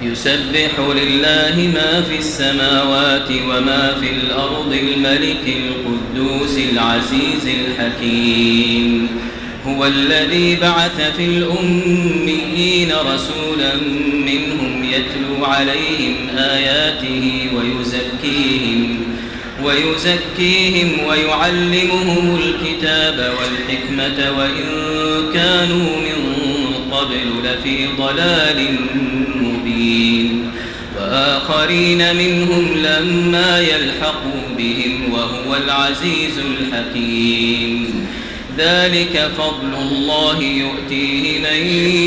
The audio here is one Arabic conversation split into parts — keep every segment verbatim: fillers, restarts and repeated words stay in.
يسبح لله ما في السماوات وما في الأرض الملك القدوس العزيز الحكيم. هو الذي بعث في الأميين رسولا منهم يتلو عليهم آياته ويزكيهم ويزكيهم ويعلمهم الكتاب والحكمة وإن كانوا من قبل لفي ضلال مبين. وآخرين منهم لما يلحقوا بهم وهو العزيز الحكيم. ذلك فضل الله يؤتيه من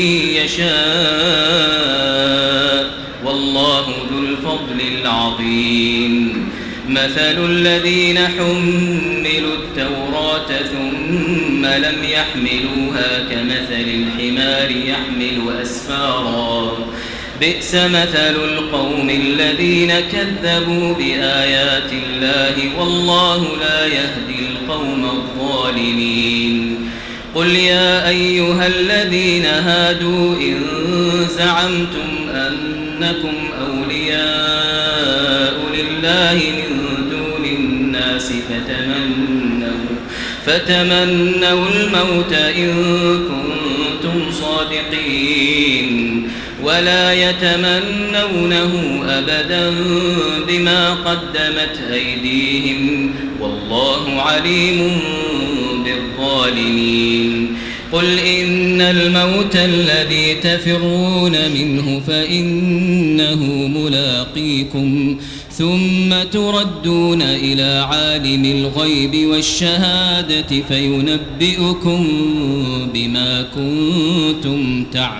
يشاء والله ذو الفضل العظيم. مثل الذين حملوا التوراة ثم لم يحملوها كمثل الحمار يحمل أسفارا بئس مثل القوم الذين كذبوا بآيات الله والله لا يهدي القوم الظالمين. قل يا أيها الذين هادوا إن زعمتم أنكم أولياء لله من دون الناس فتمنوا, فتمنوا الموت إن كنتم صادقين ولا يتمنونه أبدا بما قدمت أيديهم والله عليم بالظالمين. قل إن الموت الذي تفرون منه فإنه ملاقيكم ثم تردون إلى عالم الغيب والشهادة فينبئكم بما كنتم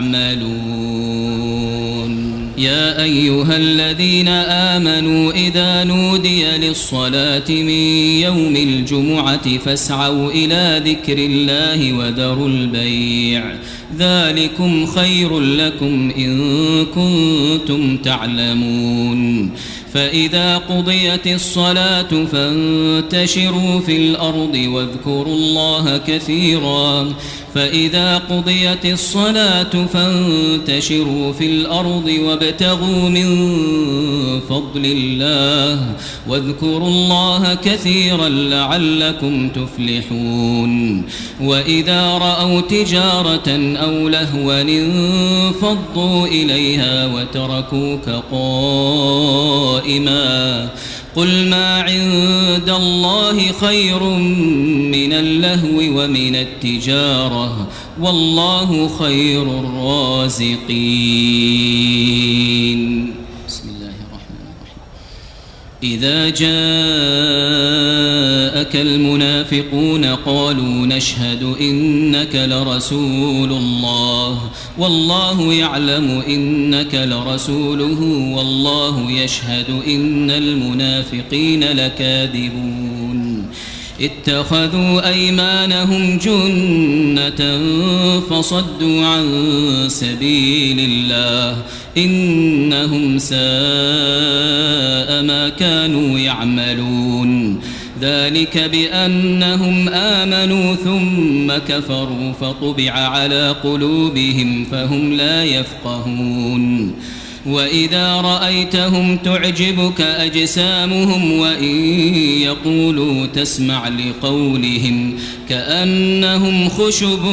تعملون. يا أيها الذين آمنوا إذا نودي للصلاة من يوم الجمعة فاسعوا إلى ذكر الله وذروا البيع ذلكم خير لكم إن كنتم تعلمون. فإذا قضيت الصلاة فانتشروا في الأرض واذكروا الله كثيرا فإذا قضيت الصلاة فانتشروا في الأرض وابتغوا من فضل الله واذكروا الله كثيرا لعلكم تفلحون. وإذا رأوا تجارة أو لهوا انفضوا إليها وتركوك قائما قل ما عند الله خير من اللهو ومن التجارة والله خير الرازقين. بسم الله الرحمن الرحيم. إذا جاءك المنافقون قالوا نشهد إنك لرسول الله والله يعلم إنك لرسوله والله يشهد إن المنافقين لكاذبون. اتخذوا أيمانهم جنة فصدوا عن سبيل الله إنهم ساء ما كانوا يعملون. ذلك بأنهم آمنوا ثم كفروا فطبع على قلوبهم فهم لا يفقهون. وإذا رأيتهم تعجبك أجسامهم وإن يقولوا تسمع لقولهم كأنهم خشب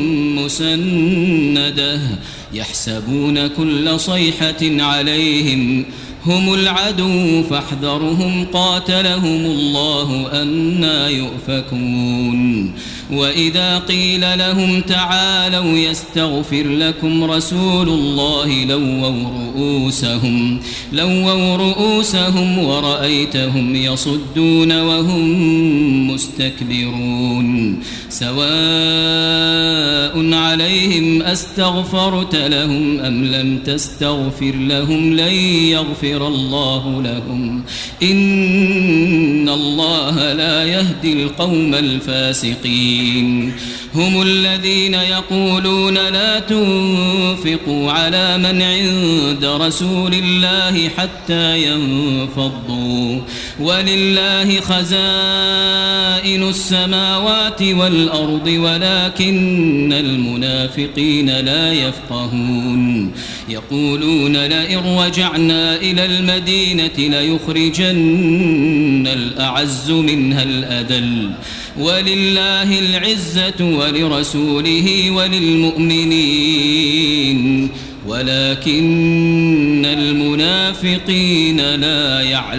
مسندة يحسبون كل صيحة عليهم هم العدو فاحذرهم قاتلهم الله أنى يؤفكون. وإذا قيل لهم تعالوا يستغفر لكم رسول الله لووا رؤوسهم, لووا رؤوسهم ورأيتهم يصدون وهم مستكبرون. سواء عليهم أستغفرت لهم أم لم تستغفر لهم لن يغفر الله لهم إن الله لا يهدي القوم الفاسقين. هم الذين يقولون لا تنفقوا على من عند رسول الله حتى ينفضوا ولله خزائن السماوات والأرض ولكن المنافقين لا يفقهون يقولون لئن رجعنا إلى المدينة ليخرجن الأعز منها الأذل ولله العزة ولرسوله وللمؤمنين ولكن المنافقين لا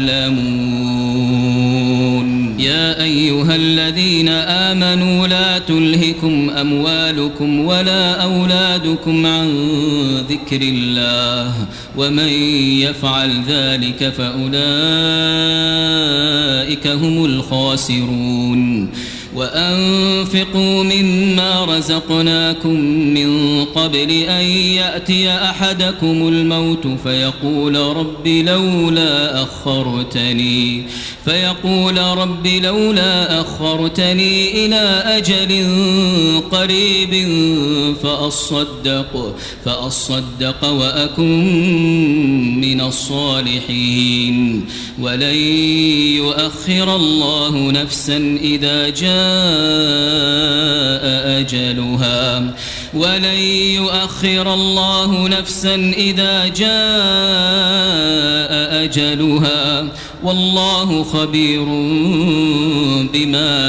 يعلمون يا أيها الذين آمنوا لا تلهكم أموالكم ولا أولادكم عن ذكر الله ومن يفعل ذلك فأولئك هم الخاسرون وأنفقوا مما رزقناكم من قبل أن يأتي أحدكم الموت فيقول رب لولا أخرتني فيقول رب لولا أخرتني إلى أجل قريب فأصدق فأصدق وأكن من الصالحين ولن يؤخر الله نفسا إذا جاء أجلها ولن يؤخر الله نفسا إذا جاء أجلها والله خبير بما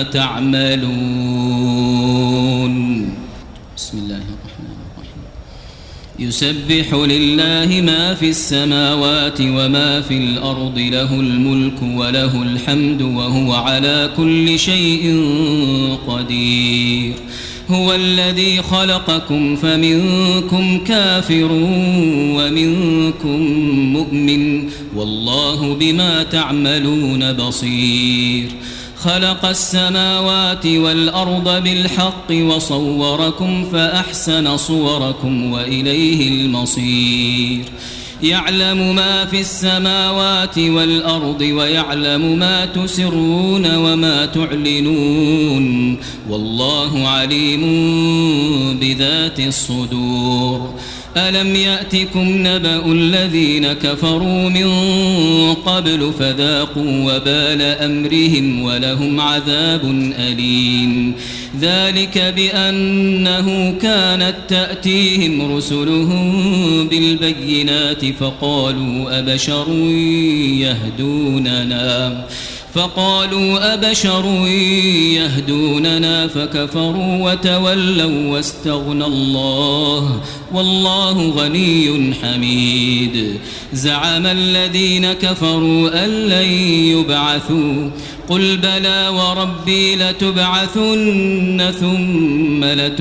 تعملون. بسم الله الرحمن الرحيم. يسبح لله ما في السماوات وما في الأرض له الملك وله الحمد وهو على كل شيء قدير. هو الذي خلقكم فمنكم كافر ومنكم مؤمن والله بما تعملون بصير. خلق السماوات والأرض بالحق وصوركم فأحسن صوركم وإليه المصير. يعلم ما في السماوات والأرض ويعلم ما تسرون وما تعلنون والله عليم بذات الصدور. ألم يأتكم نبأ الذين كفروا من قبل فذاقوا وبال أمرهم ولهم عذاب أليم. ذلك بأنه كانت تأتيهم رسلهم بالبينات فقالوا أبشر يهدوننا فقالوا أبشر يهدوننا فكفروا وتولوا واستغنى الله والله غني حميد. زعم الذين كفروا أن لن يبعثوا قل بلى وربي لتبعثن ثم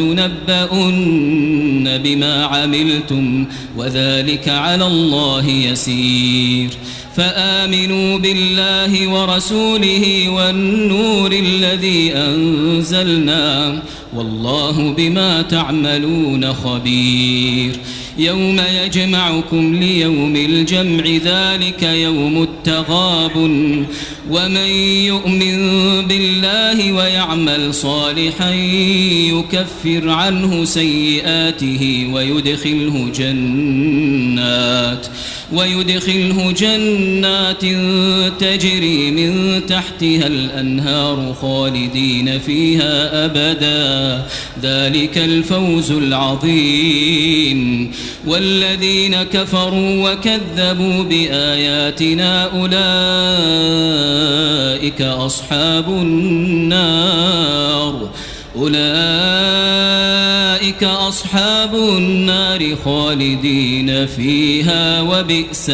لتنبؤن بما عملتم وذلك على الله يسير. فآمنوا بالله ورسوله والنور الذي أنزلنا والله بما تعملون خبير. يوم يجمعكم ليوم الجمع ذلك يوم التغاب ومن يؤمن بالله ويعمل صالحا يكفر عنه سيئاته ويدخله جنات ويدخله جنات تجري من تحتها الأنهار خالدين فيها أبدا ذلك الفوز العظيم. والذين كفروا وكذبوا بآياتنا أولئك أصحاب النار أولئك أصحاب النار خالدين فيها وبئس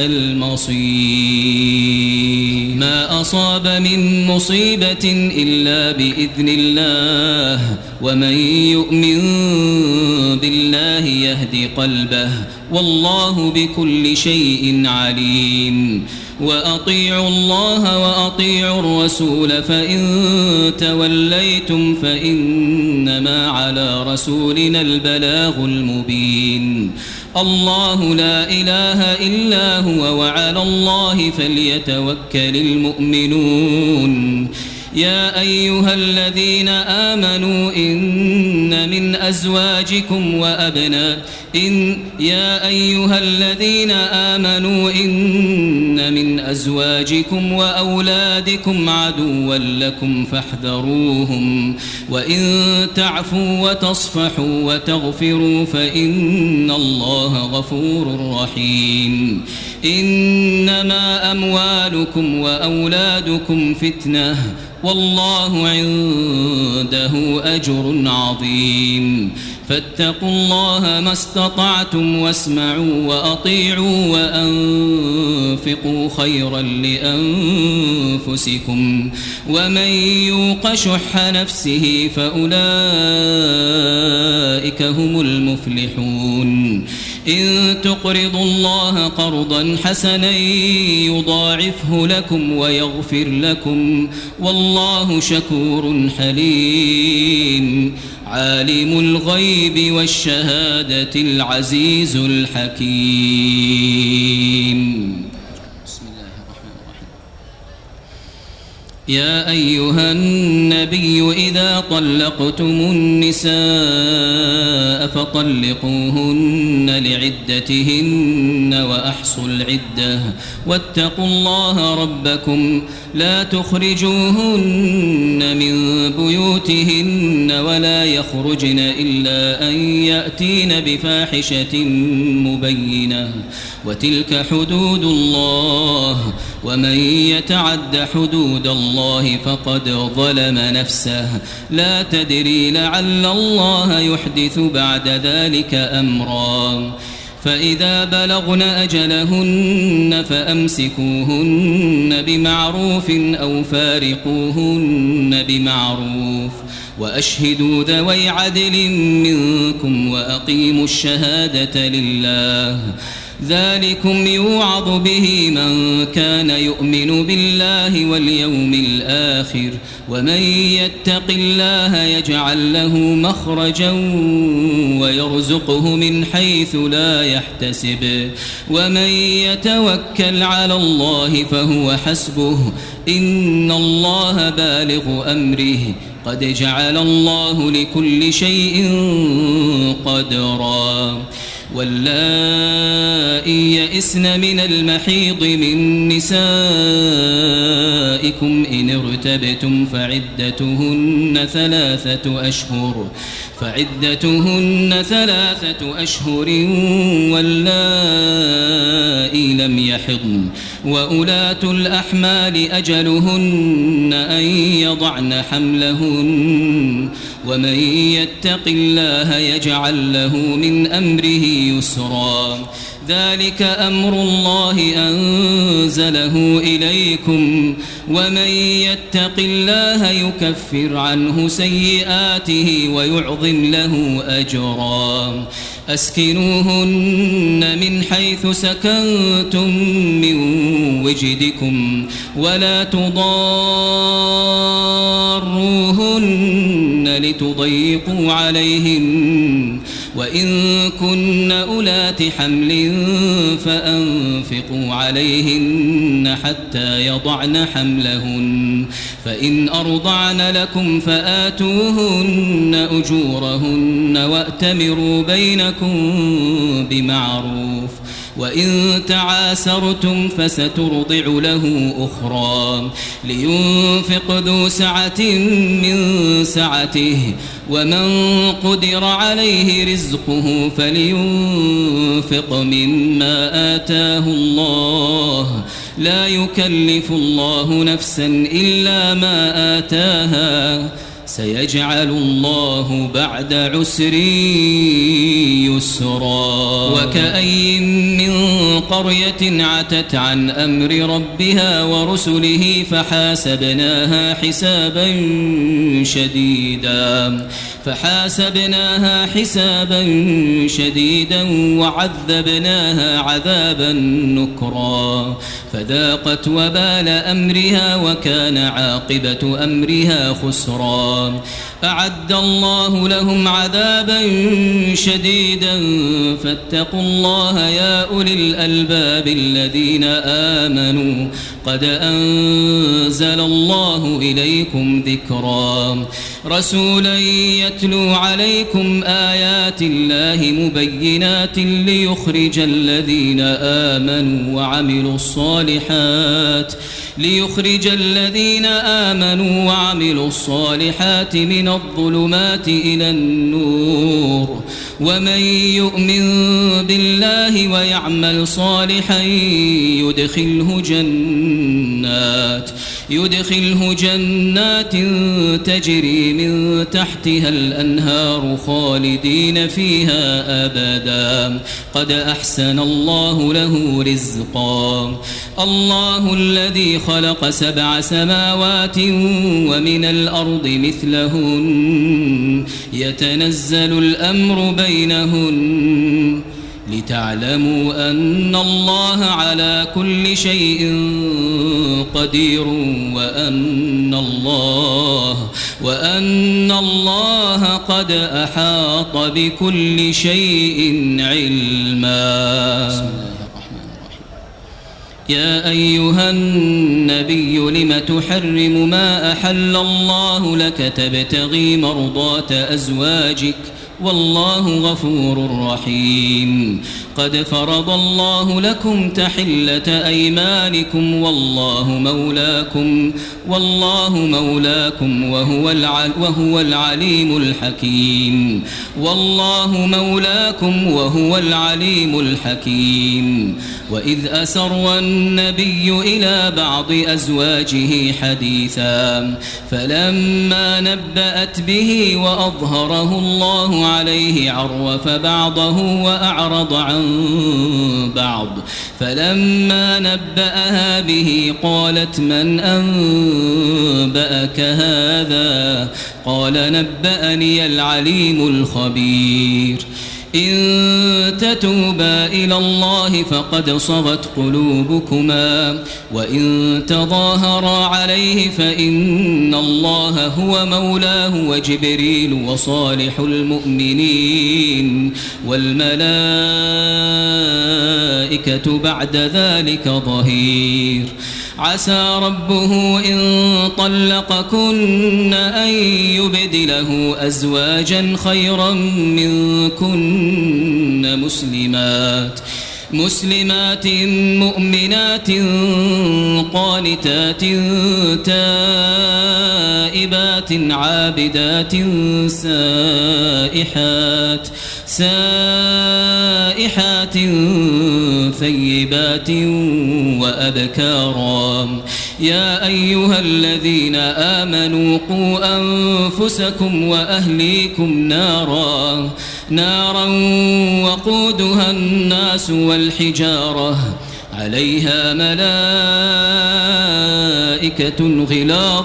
المصير. ما أصاب من مصيبة إلا بإذن الله ومن يؤمن بالله يهدي قلبه والله بكل شيء عليم. وأطيعوا الله وأطيعوا الرسول فإن توليتم فإنما على رسولنا البلاغ المبين. الله لا إله إلا هو وعلى الله فليتوكل المؤمنون. يا أيها الذين آمنوا إن من أزواجكم وأبناء إن يا أيها الذين آمنوا إن من أزواجكم وأولادكم عدوا لكم فاحذروهم وإن تعفوا وتصفحوا وتغفروا فإن الله غفور رحيم إنما أموالكم وأولادكم فتنة والله عنده أجر عظيم فاتقوا الله ما استطعتم واسمعوا وأطيعوا وأنفقوا خيرا لأنفسكم ومن يوق شح نفسه فأولئك هم المفلحون إن تقرضوا الله قرضا حسنا يضاعفه لكم ويغفر لكم والله شكور حليم عالم الغيب والشهادة العزيز الحكيم. بسم الله الرحمن الرحيم. يا أيها النبي إذا طلقتم النساء فطلقوهن لعدتهن وأحصوا العدة واتقوا الله ربكم لا تخرجوهن من بيوتهن ولا يخرجن إلا أن يأتين بفاحشة مبينة وتلك حدود الله ومن يتعد حدود الله فقد ظلم نفسه لا تدري لعل الله يحدث بعد ذلك أمرا فإذا بلغن أجلهن فأمسكوهن بمعروف أو فارقوهن بمعروف وأشهدوا ذوي عدل منكم وأقيموا الشهادة لله ذلكم يوعظ به من كان يؤمن بالله واليوم الآخر ومن يتق الله يجعل له مخرجا ويرزقه من حيث لا يحتسب ومن يتوكل على الله فهو حسبه إن الله بالغ أمره قد جعل الله لكل شيء قدرا واللائي يئسن من المحيض من نسائكم إن ارتبتم فعدتهن ثلاثة أشهر فعدتهن ثلاثة أشهر واللائي لم يحضن وأولاة الأحمال أجلهن أن يضعن حملهن ومن يتق الله يجعل له من أمره يسرا ذلك أمر الله أنزله إليكم ومن يتق الله يكفر عنه سيئاته ويعظم له أجرا أسكنوهن من حيث سكنتم من وجدكم ولا تضاروهن لتضيقوا عليهن وإن كن أولات حمل فأنفقوا عليهن حتى يضعن حملهن فإن أرضعن لكم فآتوهن أجورهن وأتمروا بينكم بمعروف وإن تعاسرتم فسترضع له أخرى لينفق ذو سعة من سعته ومن قدر عليه رزقه فلينفق مما آتاه الله لا يكلف الله نفسا إلا ما آتاها سيجعل الله بعد عسر يسرا وكأي من قرية عتت عن أمر ربها ورسله فحاسبناها حسابا شديدا فحاسبناها حسابا شديدا وعذبناها عذابا نكرا فذاقت وبال أمرها وكان عاقبة أمرها خسرا ذكرا أعد الله لهم عذابا شديدا فاتقوا الله يا أولي الألباب الذين آمنوا قد أنزل الله إليكم ذكرا رسولا يتلو عليكم آيات الله مبينات ليخرج الذين آمنوا وعملوا الصالحات ليخرج الذين آمنوا وعملوا الصالحات من الظلمات إلى النور ومن يؤمن بالله ويعمل صالحا يدخله جنات يدخله جنات تجري من تحتها الأنهار خالدين فيها أبدا قد أحسن الله له رزقا الله الذي خلق سبع سماوات ومن الأرض مثلهن يتنزل الأمر بينهن لتعلموا أن الله على كل شيء قدير وأن الله وأن الله قد أحاط بكل شيء علما. يا أيها النبي لم تحرم ما أحل الله لك تبتغي مرضات أزواجك والله غفور رحيم قد فرض الله لكم تحلة أيمانكم والله مولاكم والله مولاكم وهو العل وهو العليم الحكيم والله مولاكم وهو العليم الحكيم وإذ أسر النبي إلى بعض أزواجه حديثا فلما نبأت به وأظهره الله عليه عرف بعضه وأعرض عن بعض فلما نبأها به قالت من أنبأك هذا قال نبأني العليم الخبير إن تتوبا إلى الله فقد صغت قلوبكما وإن تظاهرا عليه فإن الله هو مولاه وجبريل وصالح المؤمنين والملائكة بعد ذلك ظهير عسى ربه إن طلقكن أن يبدله أزواجا خيرا منكن مسلمات مسلمات مؤمنات قانتات تائبات عابدات سائحات سائحات ثيبات وأبكارا يا أيها الذين آمنوا قوا أنفسكم وأهليكم نارا نارا وقودها الناس والحجارة عليها ملائكة غلاظ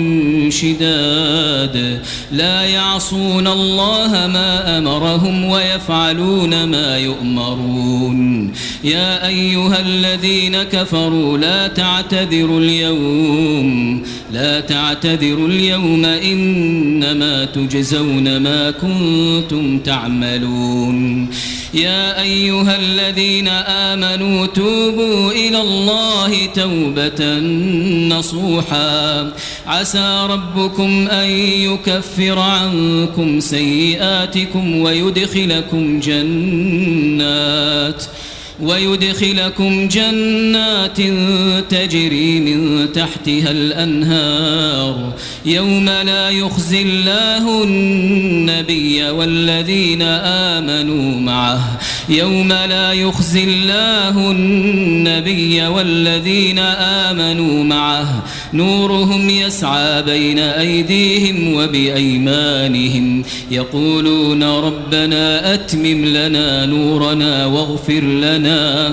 شداد لا يعصون الله ما أمرهم ويفعلون ما يؤمرون يا أيها الذين كفروا لا تعتذروا اليوم لا تعتذروا اليوم إنما تجزون ما كنتم تعملون يا أيها الذين آمنوا توبوا إلى الله توبة نصوحا عسى ربكم أن يكفر عنكم سيئاتكم ويدخلكم جنات ويدخلكم جنات تجري من تحتها الأنهار يوم لا يخزي الله النبي والذين آمنوا معه يوم لا يخزي الله النبي والذين آمنوا معه نورهم يسعى بين أيديهم وبأيمانهم يقولون ربنا أتمم لنا نورنا واغفر لنا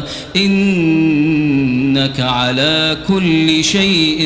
إنك على كل شيء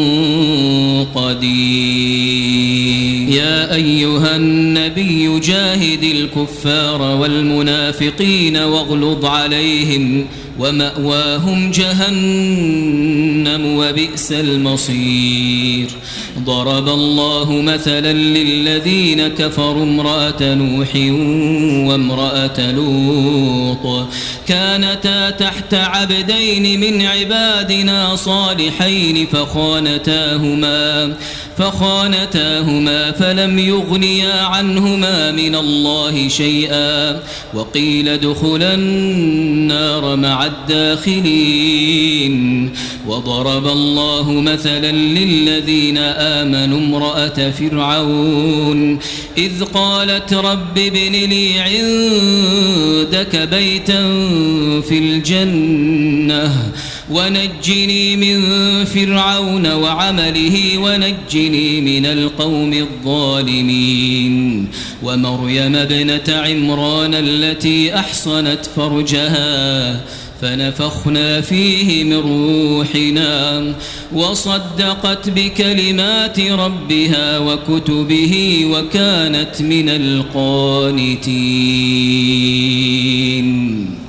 قدير يا أيها النبي جاهد الكفار والمنافقين واغلظ عليهم ومأواهم جهنم وبئس المصير ضرب الله مثلا للذين كفروا امرأة نوح وامرأة لوط كانتا تحت عبدين من عبادنا صالحين فخانتاهما فخانتاهما فلم يغنيا عنهما من الله شيئا وقيل ادخلا النار مع الداخلين وضرب الله مثلا للذين آمنوا امرأة فرعون إذ قالت رب ابن لي عندك بيتا في الجنة ونجني من فرعون وعمله ونجني من القوم الظالمين ومريم ابنة عمران التي أحصنت فرجها فنفخنا فيه من روحنا وصدقت بكلمات ربها وكتبه وكانت من القانتين.